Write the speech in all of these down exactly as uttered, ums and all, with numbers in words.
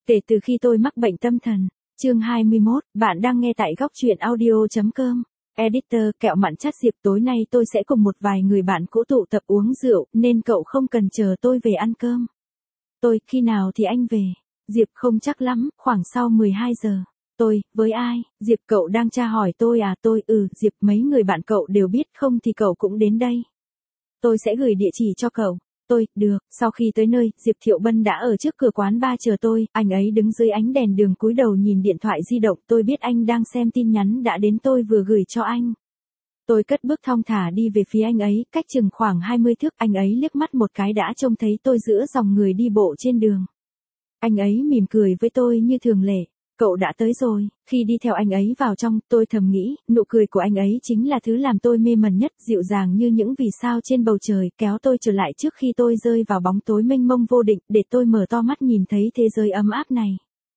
Kể từ khi tôi mắc bệnh tâm thần. Chương hai mươi mốt, bạn đang nghe tại góc truyện audio.com. Editor, kẹo mặn chát Diệp, tối nay tôi sẽ cùng một vài người bạn cũ tụ tập uống rượu, nên cậu không cần chờ tôi về ăn cơm. Tôi, khi nào thì anh về? Diệp, không chắc lắm, khoảng sau mười hai giờ. Tôi, với ai? Diệp, cậu đang tra hỏi tôi à? Tôi, ừ, Diệp, mấy người bạn cậu đều biết, không thì cậu cũng đến đây. Tôi sẽ gửi địa chỉ cho cậu. Tôi, được. Sau khi tới nơi, Diệp Thiệu Bân đã ở trước cửa quán bar chờ tôi, anh ấy đứng dưới ánh đèn đường cúi đầu nhìn điện thoại di động, tôi biết anh đang xem tin nhắn đã đến tôi vừa gửi cho anh. Tôi cất bước thong thả đi về phía anh ấy, cách chừng khoảng hai mươi thước, anh ấy liếc mắt một cái đã trông thấy tôi giữa dòng người đi bộ trên đường. Anh ấy mỉm cười với tôi như thường lệ. Cậu đã tới rồi. Khi đi theo anh ấy vào trong, tôi thầm nghĩ, nụ cười của anh ấy chính là thứ làm tôi mê mẩn nhất, dịu dàng như những vì sao trên bầu trời, kéo tôi trở lại trước khi tôi rơi vào bóng tối mênh mông vô định, để tôi mở to mắt nhìn thấy thế giới ấm áp này.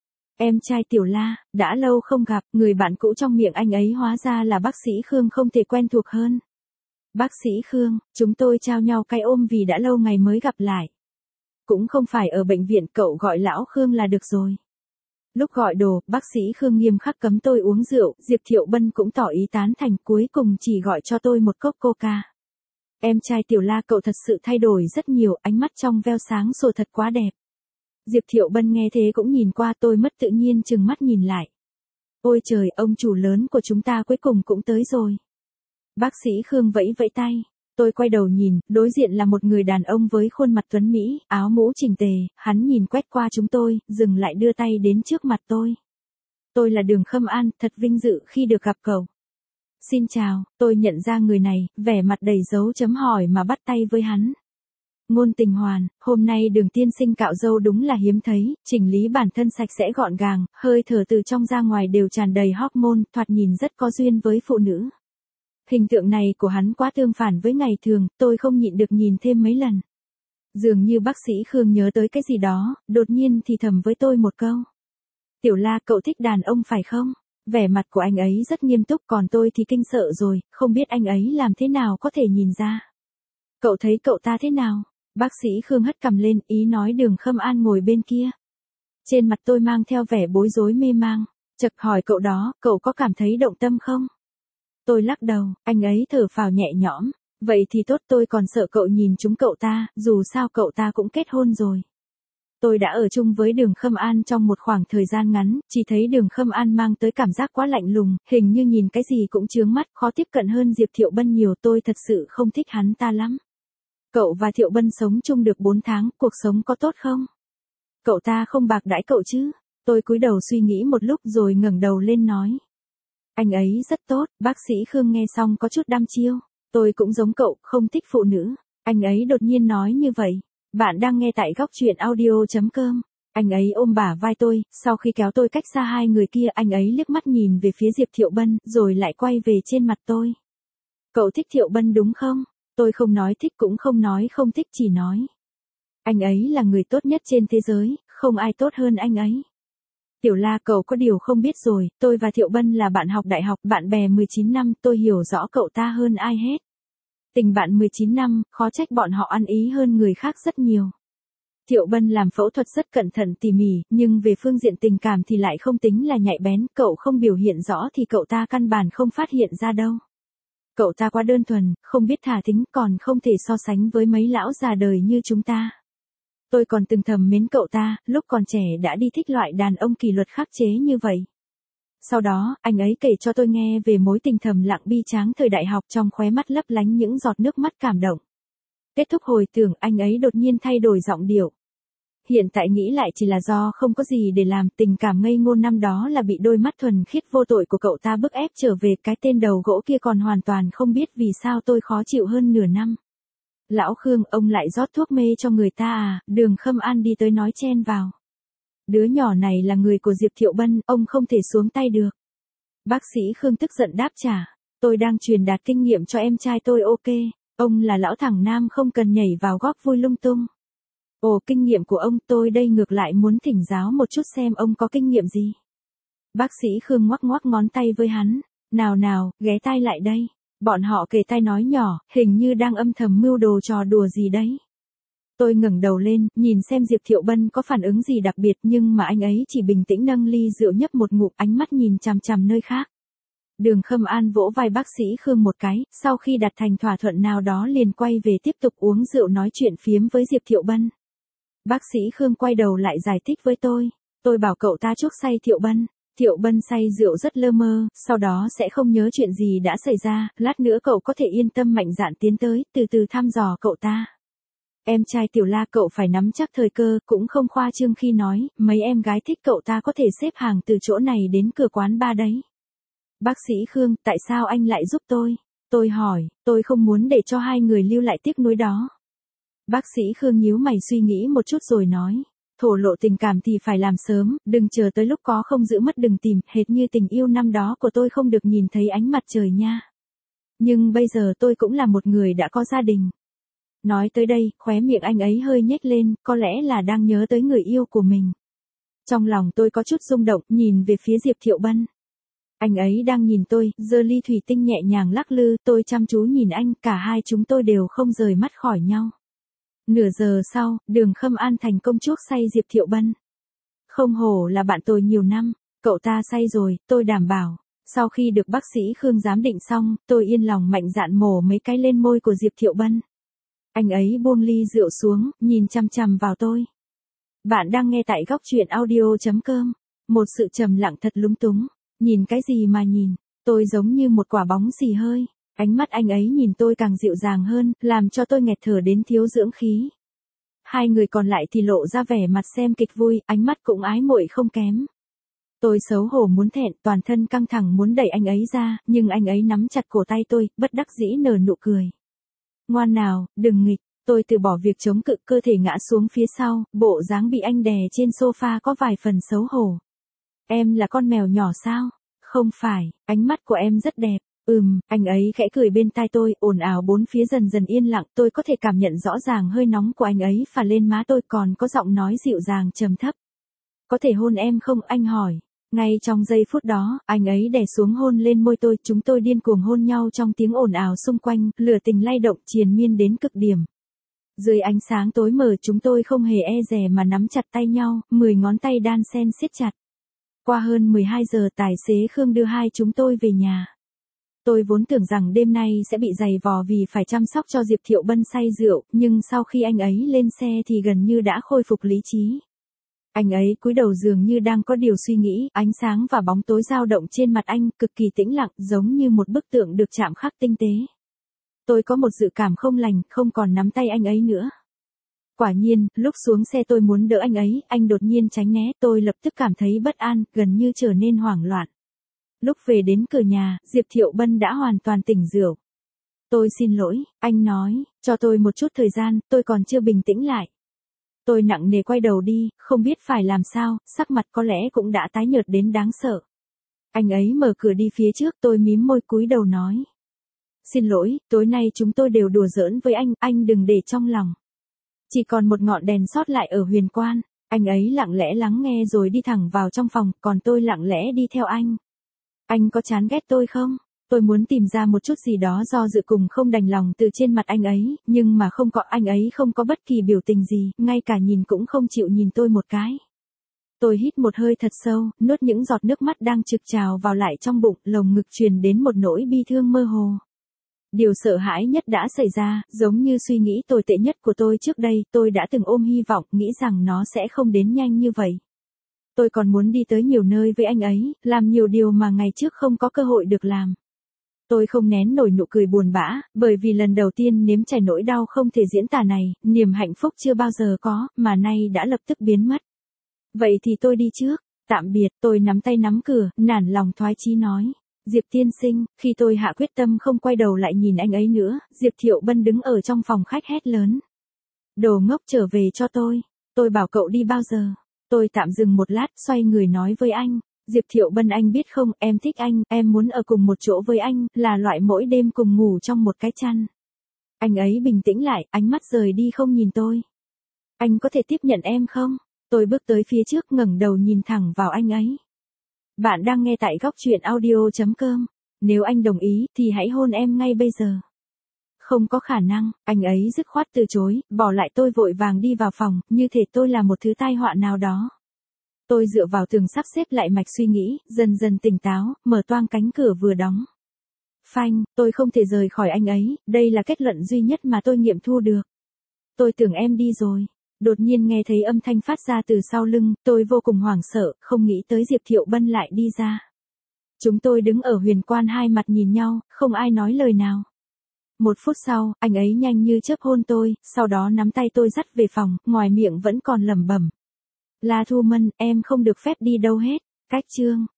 Em trai Tiểu La, đã lâu không gặp, người bạn cũ trong miệng anh ấy hóa ra là bác sĩ Khương không thể quen thuộc hơn. Bác sĩ Khương, chúng tôi trao nhau cái ôm vì đã lâu ngày mới gặp lại. Cũng không phải ở bệnh viện, cậu gọi lão Khương là được rồi. Lúc gọi đồ, bác sĩ Khương nghiêm khắc cấm tôi uống rượu, Diệp Thiệu Bân cũng tỏ ý tán thành, cuối cùng chỉ gọi cho tôi một cốc coca. Em trai Tiểu La, cậu thật sự thay đổi rất nhiều, ánh mắt trong veo sáng sủa thật quá đẹp. Diệp Thiệu Bân nghe thế cũng nhìn qua tôi, mất tự nhiên trừng mắt nhìn lại. Ôi trời, ông chủ lớn của chúng ta cuối cùng cũng tới rồi. Bác sĩ Khương vẫy vẫy tay. Tôi quay đầu nhìn, đối diện là một người đàn ông với khuôn mặt tuấn Mỹ, áo mũ chỉnh tề, hắn nhìn quét qua chúng tôi, dừng lại đưa tay đến trước mặt tôi. Tôi là Đường Khâm An, thật vinh dự khi được gặp cậu. Xin chào, tôi nhận ra người này, vẻ mặt đầy dấu chấm hỏi mà bắt tay với hắn. Ngôn Tình Hoàn, hôm nay Đường tiên sinh cạo râu đúng là hiếm thấy, chỉnh lý bản thân sạch sẽ gọn gàng, hơi thở từ trong ra ngoài đều tràn đầy hormone, thoạt nhìn rất có duyên với phụ nữ. Hình tượng này của hắn quá tương phản với ngày thường, tôi không nhịn được nhìn thêm mấy lần. Dường như bác sĩ Khương nhớ tới cái gì đó, đột nhiên thì thầm với tôi một câu. Tiểu La, cậu thích đàn ông phải không? Vẻ mặt của anh ấy rất nghiêm túc, còn tôi thì kinh sợ rồi, không biết anh ấy làm thế nào có thể nhìn ra. Cậu thấy cậu ta thế nào? Bác sĩ Khương hất cằm lên, ý nói Đường Khâm An ngồi bên kia. Trên mặt tôi mang theo vẻ bối rối mê mang, chợt hỏi cậu đó, cậu có cảm thấy động tâm không? Tôi lắc đầu, anh ấy thở phào nhẹ nhõm. Vậy thì tốt, tôi còn sợ cậu nhìn trúng cậu ta, dù sao cậu ta cũng kết hôn rồi. Tôi đã ở chung với Đường Khâm An trong một khoảng thời gian ngắn, chỉ thấy Đường Khâm An mang tới cảm giác quá lạnh lùng, hình như nhìn cái gì cũng chướng mắt, khó tiếp cận hơn Diệp Thiệu Bân nhiều, tôi thật sự không thích hắn ta lắm. Cậu và Thiệu Bân sống chung được bốn tháng, cuộc sống có tốt không? Cậu ta không bạc đãi cậu chứ? Tôi cúi đầu suy nghĩ một lúc rồi ngẩng đầu lên nói. Anh ấy rất tốt, bác sĩ Khương nghe xong có chút đăm chiêu. Tôi cũng giống cậu, không thích phụ nữ. Anh ấy đột nhiên nói như vậy. Bạn đang nghe tại góc truyện audio.com. Anh ấy ôm bả vai tôi, sau khi kéo tôi cách xa hai người kia, anh ấy liếc mắt nhìn về phía Diệp Thiệu Bân, rồi lại quay về trên mặt tôi. Cậu thích Thiệu Bân đúng không? Tôi không nói thích cũng không nói không thích, chỉ nói. Anh ấy là người tốt nhất trên thế giới, không ai tốt hơn anh ấy. Tiểu La, cậu có điều không biết rồi, tôi và Thiệu Bân là bạn học đại học, bạn bè mười chín năm, tôi hiểu rõ cậu ta hơn ai hết. Tình bạn mười chín năm, khó trách bọn họ ăn ý hơn người khác rất nhiều. Thiệu Bân làm phẫu thuật rất cẩn thận tỉ mỉ, nhưng về phương diện tình cảm thì lại không tính là nhạy bén, cậu không biểu hiện rõ thì cậu ta căn bản không phát hiện ra đâu. Cậu ta quá đơn thuần, không biết thả thính, còn không thể so sánh với mấy lão già đời như chúng ta. Tôi còn từng thầm mến cậu ta, lúc còn trẻ đã đi thích loại đàn ông kỷ luật khắc chế như vậy. Sau đó, anh ấy kể cho tôi nghe về mối tình thầm lặng bi tráng thời đại học, trong khóe mắt lấp lánh những giọt nước mắt cảm động. Kết thúc hồi tưởng, anh ấy đột nhiên thay đổi giọng điệu. Hiện tại nghĩ lại chỉ là do không có gì để làm, tình cảm ngây ngô năm đó là bị đôi mắt thuần khiết vô tội của cậu ta bức ép trở về, cái tên đầu gỗ kia còn hoàn toàn không biết vì sao tôi khó chịu hơn nửa năm. Lão Khương, ông lại rót thuốc mê cho người ta à? Đường Khâm An đi tới nói chen vào. Đứa nhỏ này là người của Diệp Thiệu Bân, ông không thể xuống tay được. Bác sĩ Khương tức giận đáp trả. Tôi đang truyền đạt kinh nghiệm cho em trai tôi, ok. Ông là lão thẳng nam, không cần nhảy vào góp vui lung tung. Ồ, kinh nghiệm của ông, tôi đây ngược lại muốn thỉnh giáo một chút xem ông có kinh nghiệm gì. Bác sĩ Khương ngoắc ngoắc ngón tay với hắn. Nào nào, ghé tai lại đây. Bọn họ kề tai nói nhỏ, hình như đang âm thầm mưu đồ trò đùa gì đấy. Tôi ngẩng đầu lên, nhìn xem Diệp Thiệu Bân có phản ứng gì đặc biệt nhưng mà anh ấy chỉ bình tĩnh nâng ly rượu nhấp một ngụm, ánh mắt nhìn chằm chằm nơi khác. Đường Khâm An vỗ vai bác sĩ Khương một cái, sau khi đạt thành thỏa thuận nào đó liền quay về tiếp tục uống rượu nói chuyện phiếm với Diệp Thiệu Bân. Bác sĩ Khương quay đầu lại giải thích với tôi. Tôi bảo cậu ta chuốc say Thiệu Bân. Thiệu Bân say rượu rất lơ mơ, sau đó sẽ không nhớ chuyện gì đã xảy ra, lát nữa cậu có thể yên tâm mạnh dạn tiến tới, từ từ thăm dò cậu ta. Em trai Tiểu La cậu phải nắm chắc thời cơ, cũng không khoa trương khi nói, mấy em gái thích cậu ta có thể xếp hàng từ chỗ này đến cửa quán ba đấy. Bác sĩ Khương, tại sao anh lại giúp tôi? Tôi hỏi, tôi không muốn để cho hai người lưu lại tiếc nuối đó. Bác sĩ Khương nhíu mày suy nghĩ một chút rồi nói, thổ lộ tình cảm thì phải làm sớm, đừng chờ tới lúc có không giữ mất đừng tìm, hệt như tình yêu năm đó của tôi không được nhìn thấy ánh mặt trời nha. Nhưng bây giờ tôi cũng là một người đã có gia đình. Nói tới đây, khóe miệng anh ấy hơi nhếch lên, có lẽ là đang nhớ tới người yêu của mình. Trong lòng tôi có chút rung động, nhìn về phía Diệp Thiệu Bân. Anh ấy đang nhìn tôi, giơ ly thủy tinh nhẹ nhàng lắc lư, tôi chăm chú nhìn anh, cả hai chúng tôi đều không rời mắt khỏi nhau. Nửa giờ sau, Đường Khâm An thành công chuốc say Diệp Thiệu Bân. Không hổ là bạn tôi nhiều năm, cậu ta say rồi, tôi đảm bảo. Sau khi được bác sĩ Khương giám định xong, tôi yên lòng mạnh dạn mổ mấy cái lên môi của Diệp Thiệu Bân. Anh ấy buông ly rượu xuống, nhìn chằm chằm vào tôi. Bạn đang nghe tại góc truyện audio chấm com. Một sự trầm lặng thật lúng túng. Nhìn cái gì mà nhìn, tôi giống như một quả bóng xì hơi. Ánh mắt anh ấy nhìn tôi càng dịu dàng hơn, làm cho tôi nghẹt thở đến thiếu dưỡng khí. Hai người còn lại thì lộ ra vẻ mặt xem kịch vui, ánh mắt cũng ái muội không kém. Tôi xấu hổ muốn thẹn, toàn thân căng thẳng muốn đẩy anh ấy ra, nhưng anh ấy nắm chặt cổ tay tôi, bất đắc dĩ nở nụ cười. Ngoan nào, đừng nghịch, tôi từ bỏ việc chống cự, cơ thể ngã xuống phía sau, bộ dáng bị anh đè trên sofa có vài phần xấu hổ. Em là con mèo nhỏ sao? Không phải, ánh mắt của em rất đẹp. Ừm, anh ấy khẽ cười bên tai tôi, ồn ào bốn phía dần dần yên lặng, tôi có thể cảm nhận rõ ràng hơi nóng của anh ấy phả lên má tôi, còn có giọng nói dịu dàng trầm thấp. Có thể hôn em không, anh hỏi. Ngay trong giây phút đó, anh ấy đè xuống hôn lên môi tôi, chúng tôi điên cuồng hôn nhau trong tiếng ồn ào xung quanh, lửa tình lay động triền miên đến cực điểm. Dưới ánh sáng tối mờ chúng tôi không hề e dè mà nắm chặt tay nhau, mười ngón tay đan xen siết chặt. Qua hơn mười hai giờ tài xế Khương đưa hai chúng tôi về nhà. Tôi vốn tưởng rằng đêm nay sẽ bị giày vò vì phải chăm sóc cho Diệp Thiệu Bân say rượu, nhưng sau khi anh ấy lên xe thì gần như đã khôi phục lý trí. Anh ấy cúi đầu dường như đang có điều suy nghĩ, ánh sáng và bóng tối dao động trên mặt anh, cực kỳ tĩnh lặng, giống như một bức tượng được chạm khắc tinh tế. Tôi có một dự cảm không lành, không còn nắm tay anh ấy nữa. Quả nhiên, lúc xuống xe tôi muốn đỡ anh ấy, anh đột nhiên tránh né, tôi lập tức cảm thấy bất an, gần như trở nên hoảng loạn. Lúc về đến cửa nhà, Diệp Thiệu Bân đã hoàn toàn tỉnh rượu. Tôi xin lỗi, anh nói, cho tôi một chút thời gian, tôi còn chưa bình tĩnh lại. Tôi nặng nề quay đầu đi, không biết phải làm sao, sắc mặt có lẽ cũng đã tái nhợt đến đáng sợ. Anh ấy mở cửa đi phía trước, tôi mím môi cúi đầu nói. Xin lỗi, tối nay chúng tôi đều đùa giỡn với anh, anh đừng để trong lòng. Chỉ còn một ngọn đèn sót lại ở huyền quan, anh ấy lặng lẽ lắng nghe rồi đi thẳng vào trong phòng, còn tôi lặng lẽ đi theo anh. Anh có chán ghét tôi không? Tôi muốn tìm ra một chút gì đó do dự cùng không đành lòng từ trên mặt anh ấy, nhưng mà không có, anh ấy không có bất kỳ biểu tình gì, ngay cả nhìn cũng không chịu nhìn tôi một cái. Tôi hít một hơi thật sâu, nuốt những giọt nước mắt đang trực trào vào lại trong bụng, lồng ngực truyền đến một nỗi bi thương mơ hồ. Điều sợ hãi nhất đã xảy ra, giống như suy nghĩ tồi tệ nhất của tôi trước đây, tôi đã từng ôm hy vọng, nghĩ rằng nó sẽ không đến nhanh như vậy. Tôi còn muốn đi tới nhiều nơi với anh ấy, làm nhiều điều mà ngày trước không có cơ hội được làm. Tôi không nén nổi nụ cười buồn bã, bởi vì lần đầu tiên nếm trải nỗi đau không thể diễn tả này, niềm hạnh phúc chưa bao giờ có, mà nay đã lập tức biến mất. Vậy thì tôi đi trước, tạm biệt, tôi nắm tay nắm cửa, nản lòng thoái chí nói. Diệp tiên sinh, khi tôi hạ quyết tâm không quay đầu lại nhìn anh ấy nữa, Diệp Thiệu Bân đứng ở trong phòng khách hét lớn. Đồ ngốc trở về cho tôi, tôi bảo cậu đi bao giờ. Tôi tạm dừng một lát, xoay người nói với anh. Diệp Thiệu Bân anh biết không, em thích anh, em muốn ở cùng một chỗ với anh, là loại mỗi đêm cùng ngủ trong một cái chăn. Anh ấy bình tĩnh lại, ánh mắt rời đi không nhìn tôi. Anh có thể tiếp nhận em không? Tôi bước tới phía trước ngẩng đầu nhìn thẳng vào anh ấy. Bạn đang nghe tại góc truyện audio chấm com. Nếu anh đồng ý thì hãy hôn em ngay bây giờ. Không có khả năng, anh ấy dứt khoát từ chối, bỏ lại tôi vội vàng đi vào phòng, như thể tôi là một thứ tai họa nào đó. Tôi dựa vào tường sắp xếp lại mạch suy nghĩ, dần dần tỉnh táo, mở toang cánh cửa vừa đóng. Phanh, tôi không thể rời khỏi anh ấy, đây là kết luận duy nhất mà tôi nghiệm thu được. Tôi tưởng em đi rồi. Đột nhiên nghe thấy âm thanh phát ra từ sau lưng, tôi vô cùng hoảng sợ, không nghĩ tới Diệp Thiệu Bân lại đi ra. Chúng tôi đứng ở huyền quan hai mặt nhìn nhau, không ai nói lời nào. Một phút sau, anh ấy nhanh như chớp hôn tôi, sau đó nắm tay tôi dắt về phòng, ngoài miệng vẫn còn lẩm bẩm. La Thu Mân, em không được phép đi đâu hết. Cách chương.